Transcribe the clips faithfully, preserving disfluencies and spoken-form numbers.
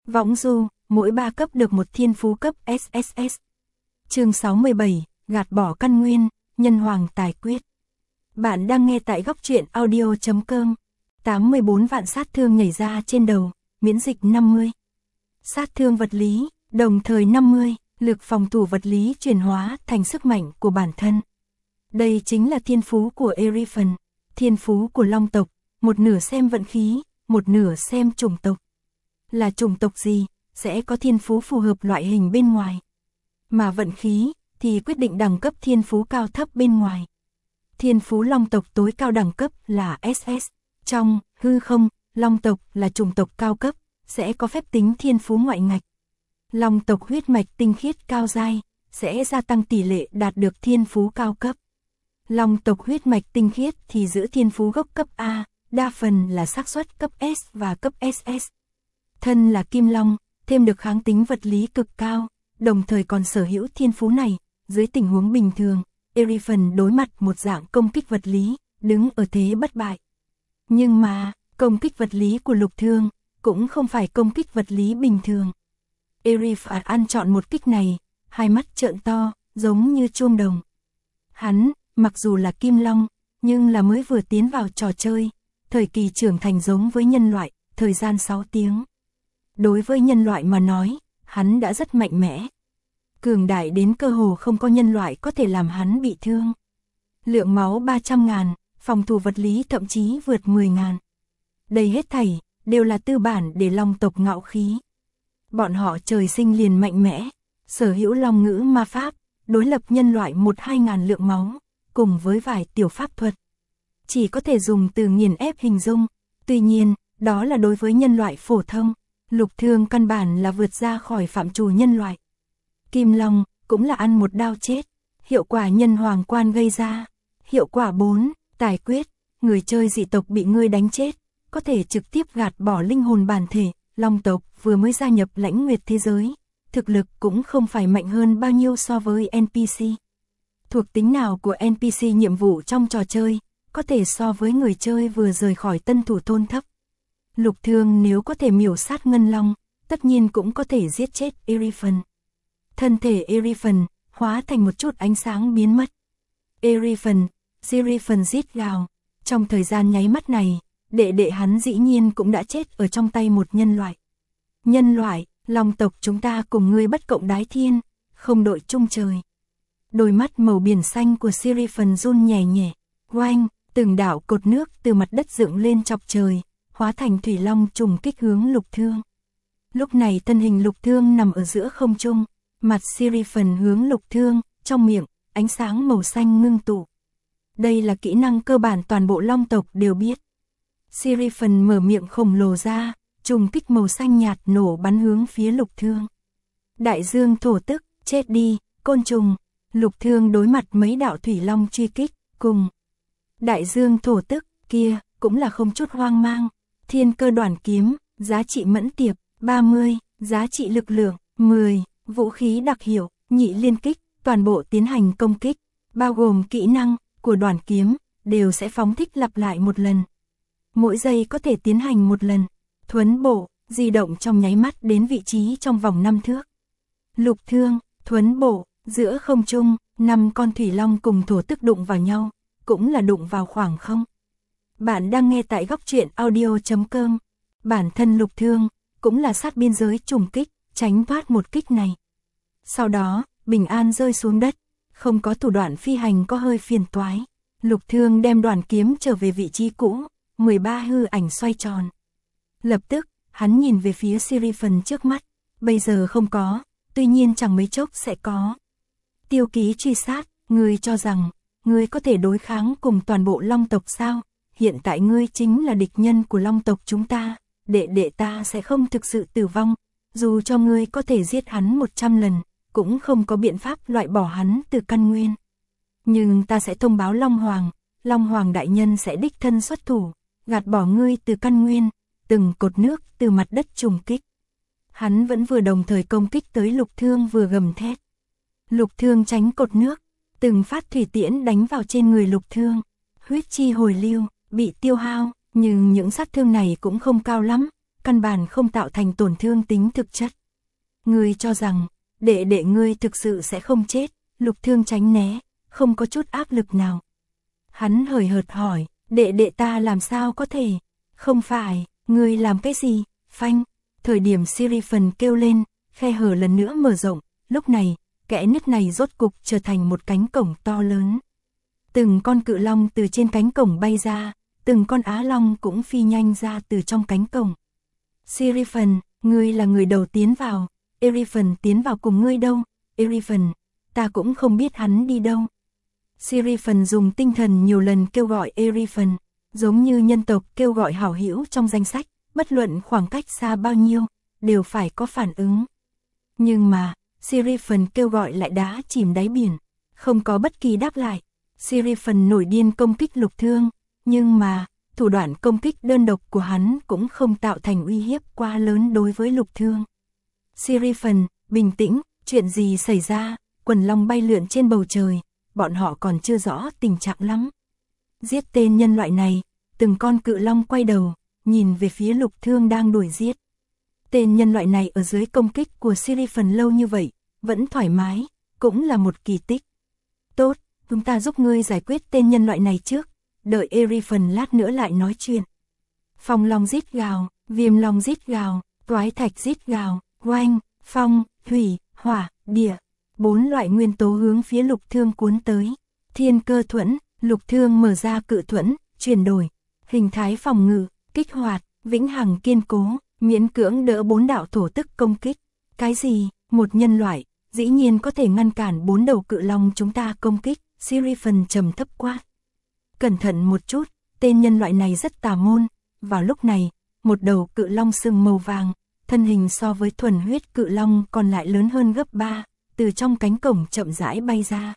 Võng du, mỗi ba cấp được một thiên phú cấp ét ét ét. Chương sáu mươi bảy, gạt bỏ căn nguyên, nhân hoàng tài quyết. Bạn đang nghe tại góc truyện audio chấm com. tám mươi bốn vạn sát thương nhảy ra trên đầu, miễn dịch năm mươi. Sát thương vật lý, đồng thời năm mươi, lực phòng thủ vật lý chuyển hóa thành sức mạnh của bản thân. Đây chính là thiên phú của Eriphon, thiên phú của Long tộc, một nửa xem vận khí, một nửa xem chủng tộc. Là chủng tộc gì, sẽ có thiên phú phù hợp loại hình bên ngoài. Mà vận khí, thì quyết định đẳng cấp thiên phú cao thấp bên ngoài. Thiên phú Long tộc tối cao đẳng cấp là ét ét. Trong hư không, Long tộc là chủng tộc cao cấp, sẽ có phép tính thiên phú ngoại ngạch. Long tộc huyết mạch tinh khiết cao giai, sẽ gia tăng tỷ lệ đạt được thiên phú cao cấp. Long tộc huyết mạch tinh khiết thì giữ thiên phú gốc cấp A, đa phần là xác suất cấp S và cấp ét ét. Thân là Kim Long, thêm được kháng tính vật lý cực cao, đồng thời còn sở hữu thiên phú này, dưới tình huống bình thường, Eriphon đối mặt một dạng công kích vật lý, đứng ở thế bất bại. Nhưng mà, công kích vật lý của Lục Thương, cũng không phải công kích vật lý bình thường. Eriphon ăn chọn một kích này, hai mắt trợn to, giống như chuông đồng. Hắn, mặc dù là Kim Long, nhưng là mới vừa tiến vào trò chơi, thời kỳ trưởng thành giống với nhân loại, thời gian sáu tiếng. Đối với nhân loại mà nói, hắn đã rất mạnh mẽ. Cường đại đến cơ hồ không có nhân loại có thể làm hắn bị thương. Lượng máu ba trăm ngàn, phòng thủ vật lý thậm chí vượt mười ngàn. Đây hết thảy, đều là tư bản để Long tộc ngạo khí. Bọn họ trời sinh liền mạnh mẽ, sở hữu Long ngữ ma pháp, đối lập nhân loại một hai ngàn lượng máu, cùng với vài tiểu pháp thuật. Chỉ có thể dùng từ nghiền ép hình dung, tuy nhiên, đó là đối với nhân loại phổ thông. Lục Thương căn bản là vượt ra khỏi phạm trù nhân loại. Kim Long cũng là ăn một đao chết, hiệu quả nhân hoàng quan gây ra. Hiệu quả bốn, tài quyết, người chơi dị tộc bị ngươi đánh chết, có thể trực tiếp gạt bỏ linh hồn bản thể. Long tộc vừa mới gia nhập lãnh nguyệt thế giới, thực lực cũng không phải mạnh hơn bao nhiêu so với en pê xê. Thuộc tính nào của en pê xê nhiệm vụ trong trò chơi, có thể so với người chơi vừa rời khỏi tân thủ thôn thấp. Lục Thương nếu có thể miểu sát Ngân Long, tất nhiên cũng có thể giết chết Eriphon. Thân thể Eriphon hóa thành một chút ánh sáng biến mất. Eriphon, Siriphon rít gào. Trong thời gian nháy mắt này, đệ đệ hắn dĩ nhiên cũng đã chết ở trong tay một nhân loại. Nhân loại, Long tộc chúng ta cùng ngươi bất cộng đái thiên, không đội chung trời. Đôi mắt màu biển xanh của Siriphon run nhẹ nhẹ. Oanh, từng đạo cột nước từ mặt đất dựng lên chọc trời, hóa thành thủy long trùng kích hướng Lục Thương. Lúc này thân hình Lục Thương nằm ở giữa không trung, mặt Siriphon hướng Lục Thương, trong miệng, ánh sáng màu xanh ngưng tụ. Đây là kỹ năng cơ bản toàn bộ Long tộc đều biết. Siriphon mở miệng khổng lồ ra, trùng kích màu xanh nhạt nổ bắn hướng phía Lục Thương. Đại dương thổ tức, chết đi, côn trùng. Lục Thương đối mặt mấy đạo thủy long truy kích, cùng đại dương thổ tức, kia, cũng là không chút hoang mang. Thiên cơ đoản kiếm, giá trị mẫn tiệp, ba mươi, giá trị lực lượng, mười, vũ khí đặc hiệu, nhị liên kích, toàn bộ tiến hành công kích, bao gồm kỹ năng của đoản kiếm, đều sẽ phóng thích lặp lại một lần. Mỗi giây có thể tiến hành một lần, thuấn bộ, di động trong nháy mắt đến vị trí trong vòng năm thước. Lục Thương, thuấn bộ, giữa không trung, năm con thủy long cùng thổ tức đụng vào nhau, cũng là đụng vào khoảng không. Bạn đang nghe tại góc truyện audio chấm com. Bản thân Lục Thương, cũng là sát biên giới trùng kích, tránh thoát một kích này. Sau đó, bình an rơi xuống đất, không có thủ đoạn phi hành có hơi phiền toái. Lục Thương đem đoàn kiếm trở về vị trí cũ, mười ba hư ảnh xoay tròn. Lập tức, hắn nhìn về phía Siriphon trước mắt, bây giờ không có, tuy nhiên chẳng mấy chốc sẽ có. Tiêu ký truy sát, ngươi cho rằng, ngươi có thể đối kháng cùng toàn bộ Long tộc sao? Hiện tại ngươi chính là địch nhân của Long tộc chúng ta, đệ đệ ta sẽ không thực sự tử vong, dù cho ngươi có thể giết hắn một trăm lần, cũng không có biện pháp loại bỏ hắn từ căn nguyên. Nhưng ta sẽ thông báo Long Hoàng, Long Hoàng đại nhân sẽ đích thân xuất thủ, gạt bỏ ngươi từ căn nguyên, từng cột nước từ mặt đất trùng kích. Hắn vẫn vừa đồng thời công kích tới Lục Thương vừa gầm thét. Lục Thương tránh cột nước, từng phát thủy tiễn đánh vào trên người Lục Thương, huyết chi hồi lưu, bị tiêu hao, nhưng những sát thương này cũng không cao lắm, căn bản không tạo thành tổn thương tính thực chất. Ngươi cho rằng, đệ đệ ngươi thực sự sẽ không chết, Lục Thương tránh né, không có chút áp lực nào. Hắn hời hợt hỏi, đệ đệ ta làm sao có thể? Không phải, ngươi làm cái gì? Phanh, thời điểm Sirifen kêu lên, khe hở lần nữa mở rộng, lúc này, kẽ nứt này rốt cục trở thành một cánh cổng to lớn. Từng con cự long từ trên cánh cổng bay ra, từng con á long cũng phi nhanh ra từ trong cánh cổng. Sirifen, ngươi là người đầu tiến vào, Erifen tiến vào cùng ngươi đâu? Erifen, ta cũng không biết hắn đi đâu. Sirifen dùng tinh thần nhiều lần kêu gọi Erifen, giống như nhân tộc kêu gọi hảo hữu trong danh sách, bất luận khoảng cách xa bao nhiêu, đều phải có phản ứng. Nhưng mà, Sirifen kêu gọi lại đá chìm đáy biển, không có bất kỳ đáp lại. Sirifen nổi điên công kích Lục Thương, nhưng mà, thủ đoạn công kích đơn độc của hắn cũng không tạo thành uy hiếp quá lớn đối với Lục Thương. Sirifen, bình tĩnh, chuyện gì xảy ra? Quần long bay lượn trên bầu trời, bọn họ còn chưa rõ tình trạng lắm. Giết tên nhân loại này, từng con cự long quay đầu, nhìn về phía Lục Thương đang đuổi giết. Tên nhân loại này ở dưới công kích của Sirifen lâu như vậy, vẫn thoải mái, cũng là một kỳ tích. Tốt, chúng ta giúp ngươi giải quyết tên nhân loại này trước, đợi Erifen lát nữa lại nói chuyện. Phong long rít gào, viêm long rít gào, toái thạch rít gào, oanh, phong, thủy, hỏa, địa. Bốn loại nguyên tố hướng phía Lục Thương cuốn tới. Thiên cơ thuẫn, Lục Thương mở ra cự thuẫn, chuyển đổi, hình thái phòng ngự, kích hoạt, vĩnh hằng kiên cố, miễn cưỡng đỡ bốn đạo thổ tức công kích. Cái gì? Một nhân loại, dĩ nhiên có thể ngăn cản bốn đầu cự long chúng ta công kích, Sirifen trầm thấp quát. Cẩn thận một chút, tên nhân loại này rất tà môn. Vào lúc này, một đầu cự long sừng màu vàng, thân hình so với thuần huyết cự long còn lại lớn hơn gấp ba, từ trong cánh cổng chậm rãi bay ra.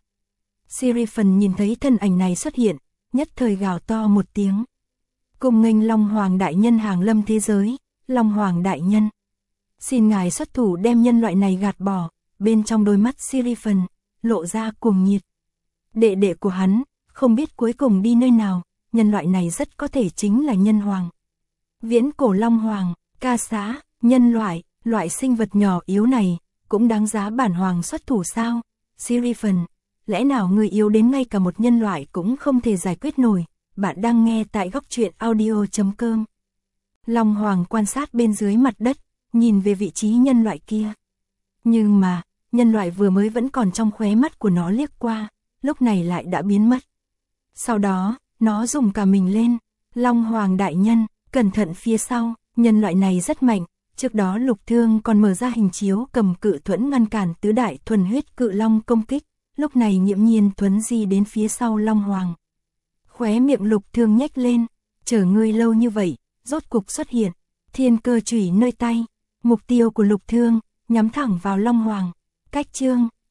Sirifen nhìn thấy thân ảnh này xuất hiện, nhất thời gào to một tiếng. Cùng nghênh Long Hoàng đại nhân hàng lâm thế giới, Long Hoàng đại nhân. Xin ngài xuất thủ đem nhân loại này gạt bỏ, bên trong đôi mắt Sirifen lộ ra cuồng nhiệt. Đệ đệ của hắn, không biết cuối cùng đi nơi nào, nhân loại này rất có thể chính là nhân hoàng. Viễn cổ Long Hoàng, ca xá, nhân loại, loại sinh vật nhỏ yếu này, cũng đáng giá bản hoàng xuất thủ sao? Sirifen, lẽ nào người yếu đến ngay cả một nhân loại cũng không thể giải quyết nổi? Bạn đang nghe tại góc truyện audio chấm com. Long Hoàng quan sát bên dưới mặt đất, nhìn về vị trí nhân loại kia. Nhưng mà, nhân loại vừa mới vẫn còn trong khóe mắt của nó liếc qua, lúc này lại đã biến mất. Sau đó, nó dùng cả mình lên. Long Hoàng đại nhân, cẩn thận phía sau, nhân loại này rất mạnh. Trước đó Lục Thương còn mở ra hình chiếu cầm cự thuẫn ngăn cản tứ đại thuần huyết cự long công kích, lúc này nghiễm nhiên thuấn di đến phía sau Long Hoàng. Khóe miệng Lục Thương nhếch lên, chờ ngươi lâu như vậy, rốt cục xuất hiện, thiên cơ chủy nơi tay, mục tiêu của Lục Thương, nhắm thẳng vào Long Hoàng. Cách chương,